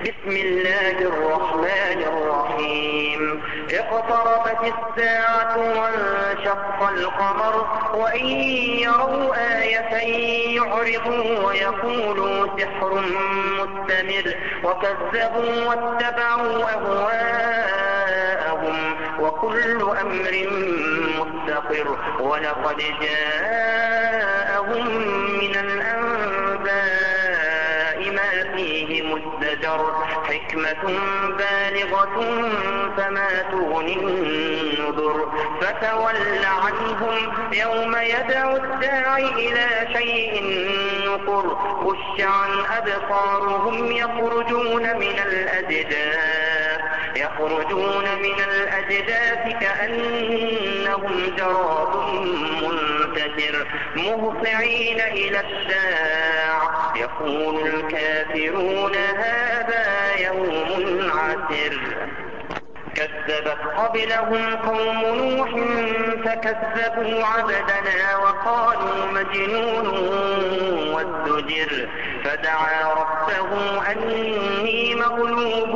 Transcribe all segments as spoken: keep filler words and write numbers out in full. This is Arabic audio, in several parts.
بسم الله الرحمن الرحيم اقتربت الساعة وانشق القمر وإن يروا آية يعرضوا ويقولوا سحر مستمر وكذبوا واتبعوا أهواءهم وكل أمر مستقر ولقد جاءهم من الأنباء ما فيه مزدجر حكمة بالغة فما تغني النذر فتول عنهم يوم يدعو الداعي إلى شيء نكر خش عن أبصارهم يخرجون من الأجداث يخرجون من الأجداث كأنهم جراد منتشر مهطعين إلى الداع يقول الكافرون هذا يوم عسر كذبت قبلهم قوم نوح فكذبوا عبدنا وقالوا مجنون وازدجر فدعا ربه أني مغلوب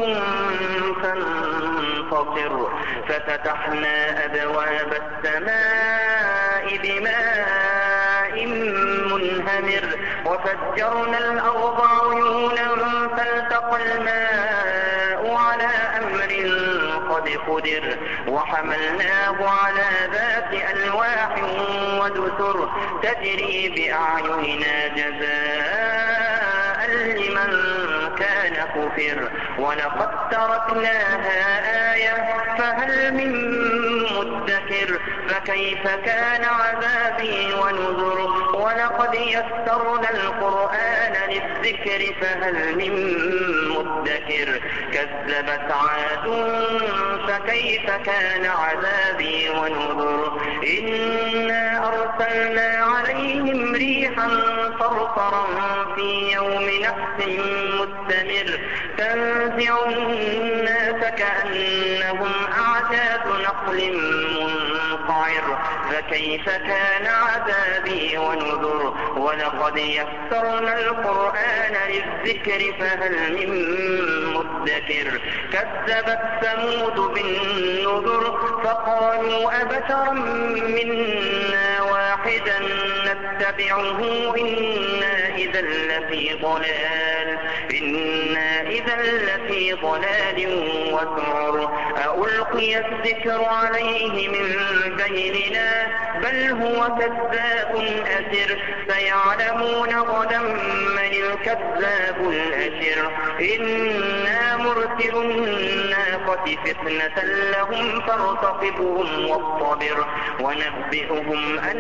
فانتصر ففتحنا أبواب السماء بماء منهمر وفجرنا الأرض عيونا فالتقى الماء على أمر قد قدر وحملناه على ذات ألواح ودسر تجري بأعيننا جزاء لمن كان كفر ولقد تركناها آية فهل من مدكر فكيف كان عذابي ونذر ولقد يسرنا القرآن للذكر فهل من مدكر كذبت عاد فكيف كان عذابي ونذر إنا أرسلنا عليهم ريحا صرصرا في يوم نحس مستمر تنزع الناس كأنهم أعجاز نخل منقعر فكيف كان عذابي ونذر ولقد يسرنا القرآن للذكر فهل من مدكر كذبت ثمود بالنذر فقالوا أبشرا منا واحدا نتبعه إنا إذا لفي ضلال إنا إذا لفي ضلال وسعر ألقي الذكر عليه من بيننا بل هو كذاب أثر سيعلمون غدا من الكذاب الأشر إنا مرسل الناقة فتنة لهم فارتقبهم واصطبر ونبئهم أن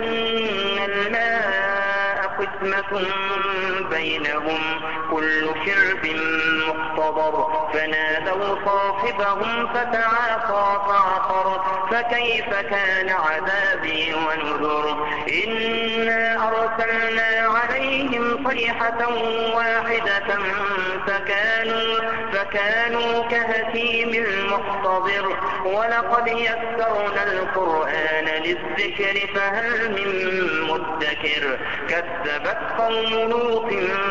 الماء قسمة بينهم كل شرب مقتضر فنادوا صاحبهم فتعاطى فعقر فكيف كان عذابي ونذر إنا أرسلنا عليهم صيحة واحدة فكانوا, فكانوا كهشيم المحتضر ولقد يسرنا القرآن للذكر فهل من مدكر كذبت قوم لوط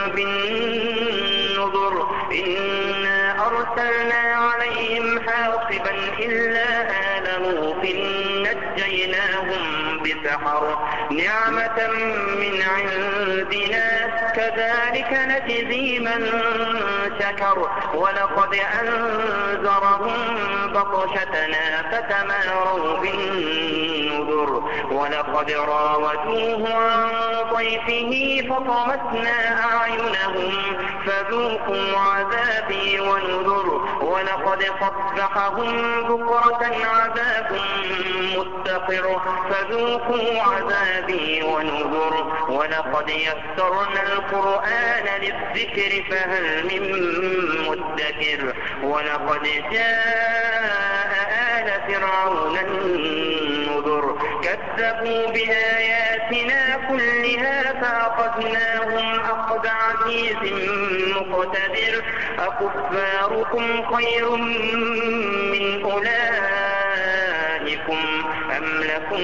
بالنذر إنا أرسلنا عليهم حاصبا إلا آل لوط نجيناهم بسحر نعمة من عندنا كذلك نجزي من شكر ولقد أنذرهم بطشتنا فتماروا بالنذر ولقد راودوه عن ضيفه فطمسنا أعينهم فذوقوا عذابي ونذر ولقد صبحهم بكرة عذاب مستقر فذوقوا عذابي ونذر ولقد يسرنا القرآن للذكر فهل من مدكر ولقد جاء آل فرعون النذر كذبوا بآياتنا كلها فأخذناهم أخذ عزيز مقتدر أكفاركم خير من أولئكم أم لكم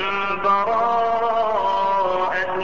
براءة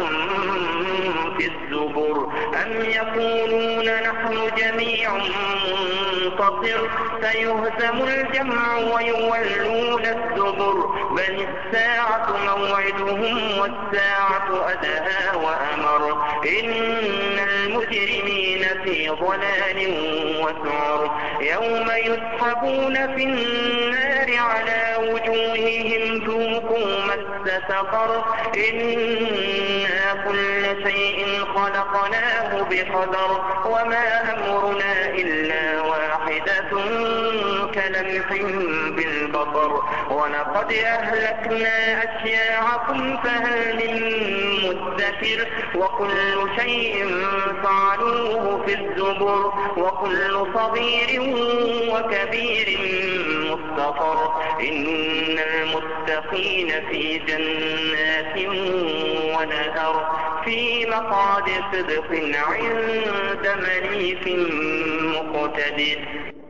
في الزبر أم يقولون نحن جميع منتصر سيهزم الجمع ويولون الدبر بل الساعة موعدهم والساعة أدهى وأمر إن المجرمين في ضلال وسعر يوم يسحبون في النار على وجوههم ذوقوا مس سقر إنا كل شيء خلقناه بقدر وما أمرنا إلا واحدة كلمح بالبصر ولقد أهلكنا أشياعكم فهل من مدكر وكل شيء فعلوه في الزبر وكل صغير وكبير مستقر إن المتقين في جنات ونهر في مقعد صدق عند مليك مقتدر.